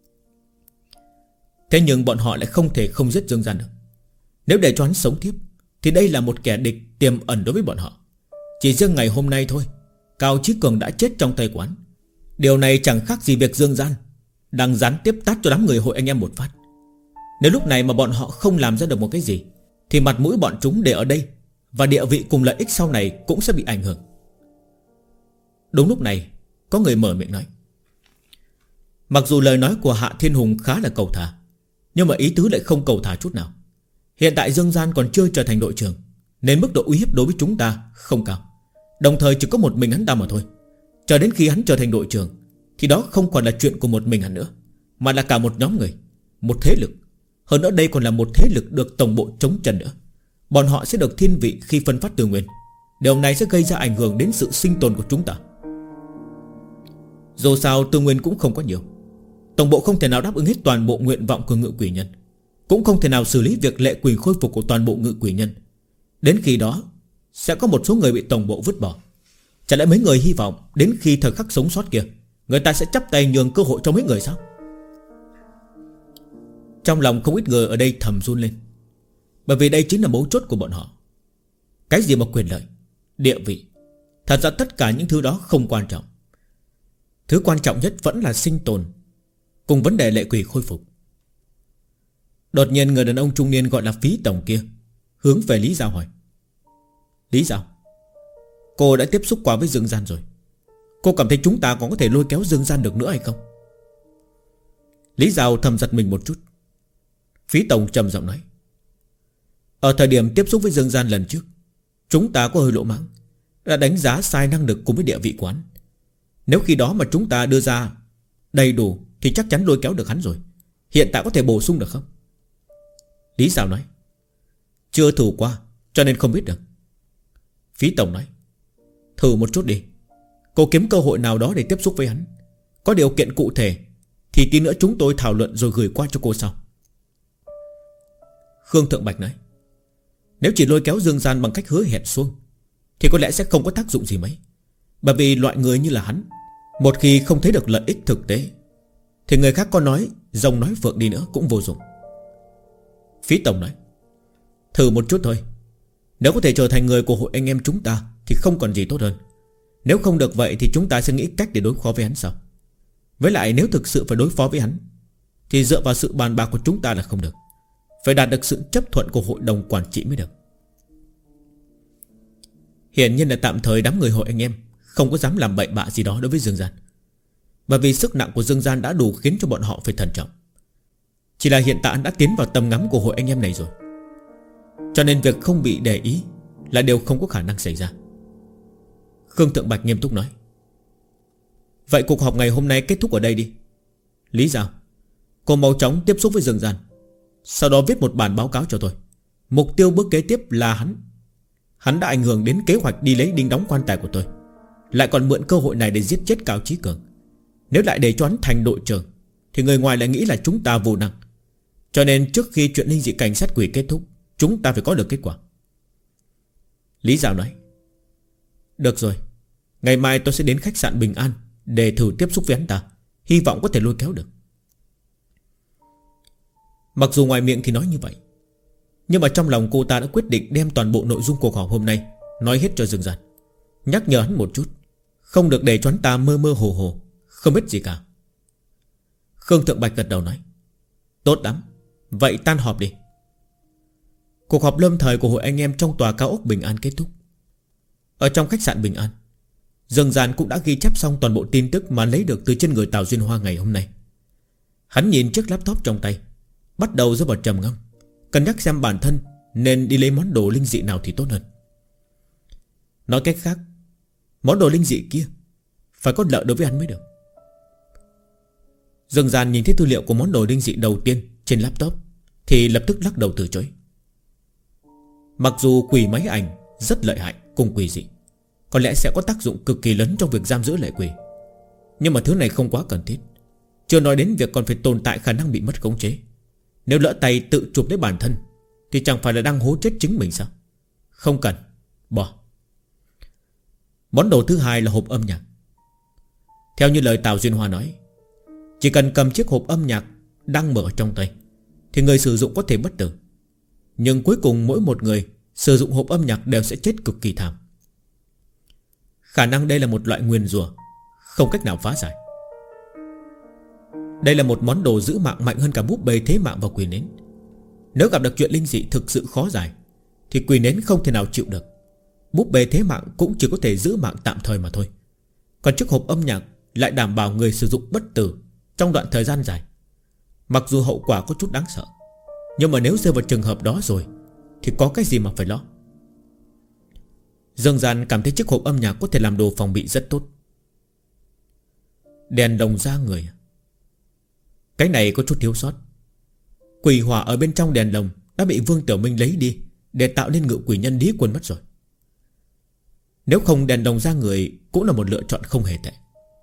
Thế nhưng bọn họ lại không thể không giết Dương Gian được. Nếu để cho hắn sống tiếp thì đây là một kẻ địch tiềm ẩn đối với bọn họ. Chỉ riêng ngày hôm nay thôi, Cao Chí Cường đã chết trong tay quán. Điều này chẳng khác gì việc Dương Gian đang gián tiếp tát cho đám người hội anh em một phát. Nếu lúc này mà bọn họ không làm ra được một cái gì thì mặt mũi bọn chúng để ở đây, và địa vị cùng lợi ích sau này cũng sẽ bị ảnh hưởng. Đúng lúc này, có người mở miệng nói: Mặc dù lời nói của Hạ Thiên Hùng khá là cầu thả, nhưng mà ý tứ lại không cầu thả chút nào. Hiện tại Dương Gian còn chưa trở thành đội trưởng, nên mức độ uy hiếp đối với chúng ta không cao. Đồng thời chỉ có một mình hắn ta mà thôi. Chờ đến khi hắn trở thành đội trưởng thì đó không còn là chuyện của một mình hắn nữa, mà là cả một nhóm người, một thế lực. Hơn nữa đây còn là một thế lực được tổng bộ chống trần nữa. Bọn họ sẽ được thiên vị khi phân phát tư nguyên. Điều này sẽ gây ra ảnh hưởng đến sự sinh tồn của chúng ta. Dù sao tư nguyên cũng không có nhiều, tổng bộ không thể nào đáp ứng hết toàn bộ nguyện vọng của ngự quỷ nhân, cũng không thể nào xử lý việc lệ quỷ khôi phục của toàn bộ ngự quỷ nhân. Đến khi đó sẽ có một số người bị tổng bộ vứt bỏ. Chả lẽ mấy người hy vọng đến khi thời khắc sống sót kia người ta sẽ chắp tay nhường cơ hội cho mấy người sao? Trong lòng không ít người ở đây thầm run lên, bởi vì đây chính là mấu chốt của bọn họ. Cái gì mà quyền lợi, địa vị, thật ra tất cả những thứ đó không quan trọng. Thứ quan trọng nhất vẫn là sinh tồn, cùng vấn đề lệ quỷ khôi phục. Đột nhiên người đàn ông trung niên gọi là Phí Tổng kia hướng về Lý Giao hỏi: Lý Giao, cô đã tiếp xúc qua với Dương Gian rồi, cô cảm thấy chúng ta còn có thể lôi kéo Dương Gian được nữa hay không? Lý Giao thầm giật mình một chút. Phí Tổng trầm giọng nói: Ở thời điểm tiếp xúc với Dương Gian lần trước, chúng ta có hơi lỗ mãng, đã đánh giá sai năng lực cùng với địa vị quán. Nếu khi đó mà chúng ta đưa ra đầy đủ thì chắc chắn lôi kéo được hắn rồi. Hiện tại có thể bổ sung được không? Lý Giao nói: Chưa thử qua cho nên không biết được. Phí Tổng nói: Thử một chút đi, cô kiếm cơ hội nào đó để tiếp xúc với hắn. Có điều kiện cụ thể thì tí nữa chúng tôi thảo luận rồi gửi qua cho cô sau. Khương Thượng Bạch nói: Nếu chỉ lôi kéo Dương Gian bằng cách hứa hẹn suông thì có lẽ sẽ không có tác dụng gì mấy. Bởi vì loại người như là hắn, một khi không thấy được lợi ích thực tế thì người khác có nói rồng nói phượng đi nữa cũng vô dụng. Phí Tổng nói: Thử một chút thôi. Nếu có thể trở thành người của hội anh em chúng ta thì không còn gì tốt hơn. Nếu không được vậy thì chúng ta sẽ nghĩ cách để đối phó với hắn sau. Với lại nếu thực sự phải đối phó với hắn thì dựa vào sự bàn bạc của chúng ta là không được, phải đạt được sự chấp thuận của hội đồng quản trị mới được. Hiển nhiên là tạm thời đám người hội anh em không có dám làm bậy bạ gì đó đối với Dương Gian, bởi vì sức nặng của Dương Gian đã đủ khiến cho bọn họ phải thận trọng. Chỉ là hiện tại anh đã tiến vào tầm ngắm của hội anh em này rồi, cho nên việc không bị để ý là điều không có khả năng xảy ra. Khương Thượng Bạch nghiêm túc nói: Vậy cuộc họp ngày hôm nay kết thúc ở đây đi. Lý Giao, cô mau chóng tiếp xúc với Dương Gian, sau đó viết một bản báo cáo cho tôi. Mục tiêu bước kế tiếp là hắn đã ảnh hưởng đến kế hoạch đi lấy đinh đóng quan tài của tôi, lại còn mượn cơ hội này để giết chết Cao Chí Cường. Nếu lại để cho hắn thành đội trưởng thì người ngoài lại nghĩ là chúng ta vô năng. Cho nên trước khi chuyện linh dị cảnh sát quỷ kết thúc, chúng ta phải có được kết quả. Lý Giao nói: Được rồi, ngày mai tôi sẽ đến khách sạn Bình An để thử tiếp xúc với hắn ta, hy vọng có thể lôi kéo được. Mặc dù ngoài miệng thì nói như vậy, nhưng mà trong lòng cô ta đã quyết định đem toàn bộ nội dung cuộc họp hôm nay nói hết cho Dương Gian, nhắc nhở hắn một chút, không được để cho hắn ta mơ mơ hồ hồ, không biết gì cả. Khương Thượng Bạch gật đầu nói: Tốt lắm, vậy tan họp đi. Cuộc họp lâm thời của hội anh em trong tòa cao ốc Bình An kết thúc. Ở trong khách sạn Bình An, Dương Gian cũng đã ghi chép xong toàn bộ tin tức mà lấy được từ trên người Tào Duyên Hoa ngày hôm nay. Hắn nhìn chiếc laptop trong tay, bắt đầu rơi vào trầm ngâm, cân nhắc xem bản thân nên đi lấy món đồ linh dị nào thì tốt hơn. Nói cách khác, món đồ linh dị kia phải có lợi đối với hắn mới được. Dương Gian nhìn thấy tư liệu của món đồ linh dị đầu tiên trên laptop thì lập tức lắc đầu từ chối. Mặc dù quỷ máy ảnh rất lợi hại cùng quỷ dị, có lẽ sẽ có tác dụng cực kỳ lớn trong việc giam giữ lệ quỷ, nhưng mà thứ này không quá cần thiết. Chưa nói đến việc còn phải tồn tại khả năng bị mất khống chế. Nếu lỡ tay tự chụp lấy bản thân thì chẳng phải là đang hố chết chính mình sao? Không cần, bỏ. Món đồ thứ hai là hộp âm nhạc. Theo như lời Tào Duyên Hoa nói, chỉ cần cầm chiếc hộp âm nhạc đang mở trong tay thì người sử dụng có thể bất tử. Nhưng cuối cùng mỗi một người sử dụng hộp âm nhạc đều sẽ chết cực kỳ thảm. Khả năng đây là một loại nguyền rủa không cách nào phá giải. Đây là một món đồ giữ mạng mạnh hơn cả búp bê thế mạng và quỷ nến. Nếu gặp được chuyện linh dị thực sự khó giải thì quỷ nến không thể nào chịu được. Búp bê thế mạng cũng chỉ có thể giữ mạng tạm thời mà thôi. Còn chiếc hộp âm nhạc lại đảm bảo người sử dụng bất tử trong đoạn thời gian dài. Mặc dù hậu quả có chút đáng sợ, Nhưng mà nếu rơi vào trường hợp đó rồi thì có cái gì mà phải lo. Dương Gian cảm thấy chiếc hộp âm nhạc có thể làm đồ phòng bị rất tốt. Đèn đồng ra người, cái này có chút thiếu sót. Quỷ hỏa ở bên trong đèn lồng đã bị Vương Tiểu Minh lấy đi để tạo nên ngự quỷ nhân lý quân mất rồi. Nếu không đèn đồng ra người cũng là một lựa chọn không hề tệ.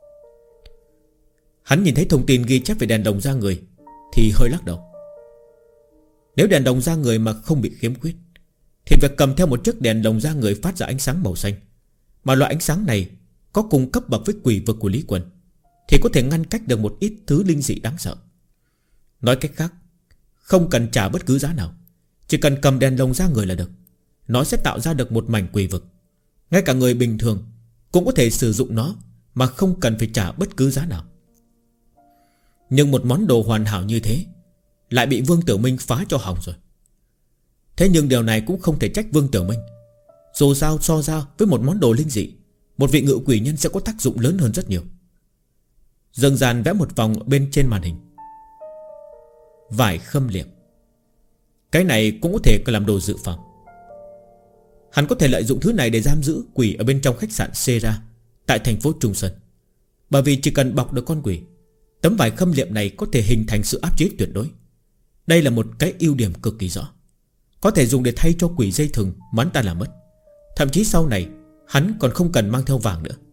Hắn nhìn thấy thông tin ghi chép về đèn đồng ra người thì hơi lắc đầu. Nếu đèn đồng ra người mà không bị khiếm khuyết thì việc cầm theo một chiếc đèn đồng ra người phát ra ánh sáng màu xanh, mà loại ánh sáng này có cùng cấp bậc với quỷ vực của Lý Quân, thì có thể ngăn cách được một ít thứ linh dị đáng sợ. Nói cách khác, không cần trả bất cứ giá nào, chỉ cần cầm đèn lồng ra người là được. Nó sẽ tạo ra được một mảnh quỷ vực. Ngay cả người bình thường cũng có thể sử dụng nó mà không cần phải trả bất cứ giá nào. Nhưng một món đồ hoàn hảo như thế lại bị Vương Tiểu Minh phá cho hỏng rồi. Thế nhưng điều này cũng không thể trách Vương Tiểu Minh. Dù sao so ra với một món đồ linh dị, một vị ngự quỷ nhân sẽ có tác dụng lớn hơn rất nhiều. Dương Gian vẽ một vòng bên trên màn hình. Vải khâm liệm, cái này cũng có thể làm đồ dự phòng. Hắn có thể lợi dụng thứ này để giam giữ quỷ ở bên trong khách sạn Sera tại thành phố Trung Sơn. Bởi vì chỉ cần bọc được con quỷ, tấm vải khâm liệm này có thể hình thành sự áp chế tuyệt đối. Đây là một cái ưu điểm cực kỳ rõ. Có thể dùng để thay cho quỷ dây thừng mà hắn ta làm mất. Thậm chí sau này hắn còn không cần mang theo vàng nữa.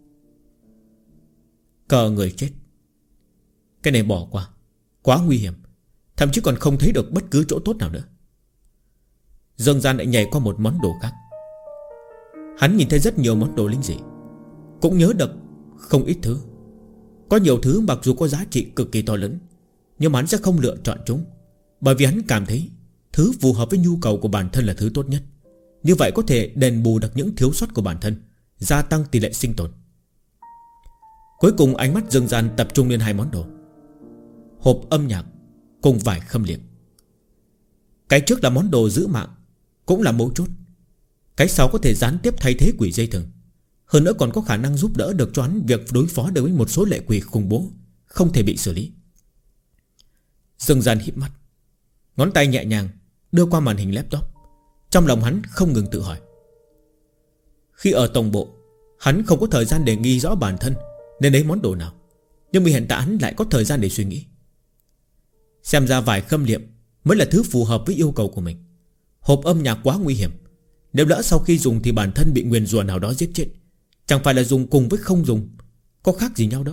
Cờ người chết, cái này bỏ qua, quá nguy hiểm. Thậm chí còn không thấy được bất cứ chỗ tốt nào nữa. Dương Gian lại nhảy qua một món đồ khác. Hắn nhìn thấy rất nhiều món đồ linh dị, cũng nhớ được không ít thứ. Có nhiều thứ mặc dù có giá trị cực kỳ to lớn, nhưng mà hắn sẽ không lựa chọn chúng, bởi vì hắn cảm thấy thứ phù hợp với nhu cầu của bản thân là thứ tốt nhất. Như vậy có thể đền bù được những thiếu sót của bản thân, gia tăng tỷ lệ sinh tồn. Cuối cùng ánh mắt Dương Gian tập trung lên hai món đồ: hộp âm nhạc cùng vải khâm liệm. Cái trước là món đồ giữ mạng, cũng là mấu chốt. Cái sau có thể gián tiếp thay thế quỷ dây thừng. Hơn nữa còn có khả năng giúp đỡ được cho hắn việc đối phó đối với một số lệ quỷ khủng bố không thể bị xử lý. Dương Gian híp mắt, ngón tay nhẹ nhàng đưa qua màn hình laptop. Trong lòng hắn không ngừng tự hỏi. Khi ở tổng bộ, hắn không có thời gian để ghi rõ bản thân nên lấy món đồ nào, nhưng vì hiện tại hắn lại có thời gian để suy nghĩ. Xem ra vải khâm liệm mới là thứ phù hợp với yêu cầu của mình. Hộp âm nhạc quá nguy hiểm, nếu lỡ sau khi dùng thì bản thân bị nguyền rủa nào đó giết chết, chẳng phải là dùng cùng với không dùng có khác gì nhau đâu.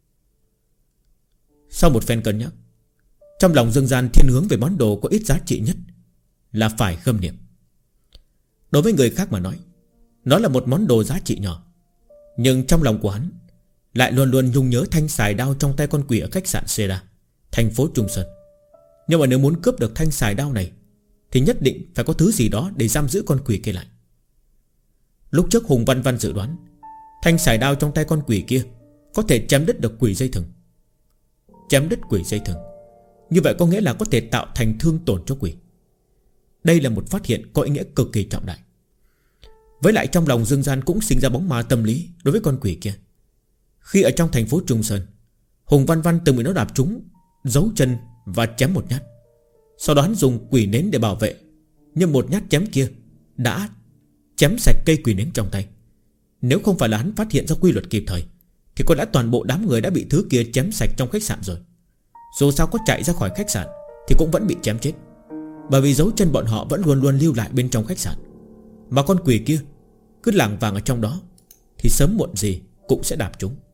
Sau một phen cân nhắc, trong lòng Dương Gian thiên hướng về món đồ có ít giá trị nhất là phải khâm liệm. Đối với người khác mà nói, nó là một món đồ giá trị nhỏ, nhưng trong lòng của hắn lại luôn luôn nhung nhớ thanh xài đao trong tay con quỷ ở khách sạn Sera, thành phố Trung Sơn. Nhưng mà nếu muốn cướp được thanh xài đao này thì nhất định phải có thứ gì đó để giam giữ con quỷ kia lại. Lúc trước Hùng Văn Văn dự đoán thanh xài đao trong tay con quỷ kia có thể chém đứt được quỷ dây thừng. Chém đứt quỷ dây thừng, như vậy có nghĩa là có thể tạo thành thương tổn cho quỷ. Đây là một phát hiện có ý nghĩa cực kỳ trọng đại. Với lại trong lòng Dương Gian cũng sinh ra bóng ma tâm lý đối với con quỷ kia. Khi ở trong thành phố Trung Sơn, Hùng Văn Văn từng bị nó đạp trúng, giấu chân và chém một nhát. Sau đó hắn dùng quỷ nến để bảo vệ, nhưng một nhát chém kia đã chém sạch cây quỷ nến trong tay. Nếu không phải là hắn phát hiện ra quy luật kịp thời thì có lẽ toàn bộ đám người đã bị thứ kia chém sạch trong khách sạn rồi. Dù sao có chạy ra khỏi khách sạn thì cũng vẫn bị chém chết, bởi vì dấu chân bọn họ vẫn luôn luôn lưu lại bên trong khách sạn. Mà con quỷ kia cứ lảng vàng ở trong đó thì sớm muộn gì cũng sẽ đạp chúng.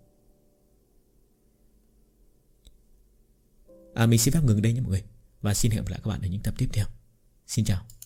Mình xin phép ngừng đây nha mọi người, và xin hẹn gặp lại các bạn ở những tập tiếp theo. Xin chào.